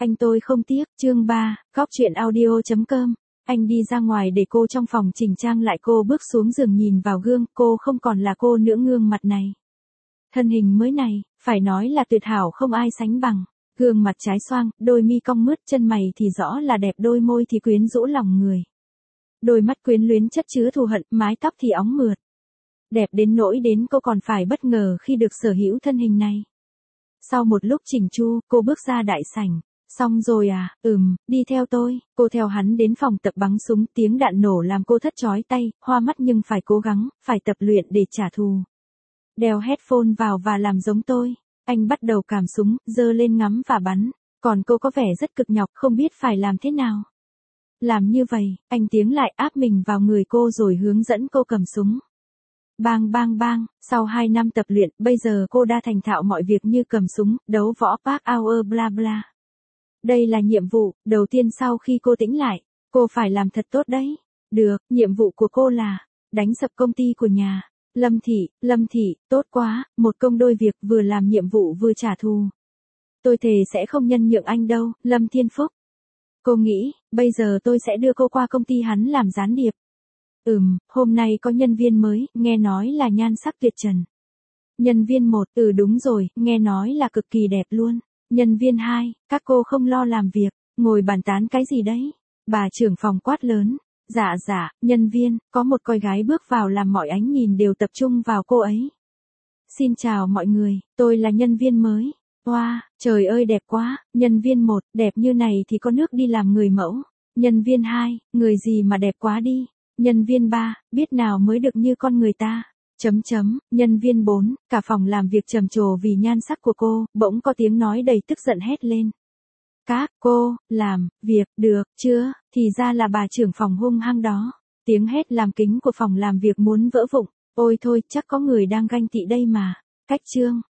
Anh tôi không tiếc, chương 3, góc chuyện audio.com. Anh đi ra ngoài để cô trong phòng chỉnh trang lại, cô bước xuống giường nhìn vào gương, cô không còn là cô nữa, gương mặt này. Thân hình mới này, phải nói là tuyệt hảo không ai sánh bằng. Gương mặt trái xoang, đôi mi cong mướt, chân mày thì rõ là đẹp, đôi môi thì quyến rũ lòng người. Đôi mắt quyến luyến chất chứa thù hận, mái tóc thì óng mượt. Đẹp đến nỗi đến cô còn phải bất ngờ khi được sở hữu thân hình này. Sau một lúc chỉnh chu, cô bước ra đại sảnh. Xong rồi à, đi theo tôi. Cô theo hắn đến phòng tập bắn súng, tiếng đạn nổ làm cô thất chói tay, hoa mắt nhưng phải cố gắng, phải tập luyện để trả thù. Đeo headphone vào và làm giống tôi. Anh bắt đầu cảm súng, giơ lên ngắm và bắn. Còn cô có vẻ rất cực nhọc, không biết phải làm thế nào. Làm như vậy, anh tiến lại áp mình vào người cô rồi hướng dẫn cô cầm súng. Bang bang bang, sau 2 năm tập luyện, bây giờ cô đã thành thạo mọi việc như cầm súng, đấu võ, park hour bla bla. Đây là nhiệm vụ đầu tiên sau khi cô tỉnh lại, cô phải làm thật tốt đấy. Được, nhiệm vụ của cô là đánh sập công ty của nhà Lâm Thị, tốt quá, một công đôi việc, vừa làm nhiệm vụ vừa trả thù. Tôi thề sẽ không nhân nhượng anh đâu, Lâm Thiên Phúc. Cô nghĩ, bây giờ tôi sẽ đưa cô qua công ty hắn làm gián điệp. Hôm nay có nhân viên mới, nghe nói là nhan sắc tuyệt trần. Nhân viên 1, đúng rồi, nghe nói là cực kỳ đẹp luôn. Nhân viên 2, các cô không lo làm việc, ngồi bàn tán cái gì đấy? Bà trưởng phòng quát lớn. Dạ, nhân viên, có một cô gái bước vào làm mọi ánh nhìn đều tập trung vào cô ấy. Xin chào mọi người, tôi là nhân viên mới. Wow, trời ơi đẹp quá, nhân viên 1, đẹp như này thì có nước đi làm người mẫu. Nhân viên 2, người gì mà đẹp quá đi. Nhân viên 3, biết nào mới được như con người ta. Nhân viên 4, cả phòng làm việc trầm trồ vì nhan sắc của cô, bỗng có tiếng nói đầy tức giận hét lên. Các cô, làm, việc, được, chưa, thì ra là bà trưởng phòng hung hăng đó. Tiếng hét làm kính của phòng làm việc muốn vỡ vụn. Ôi thôi, chắc có người đang ganh tị đây mà. Cách chương.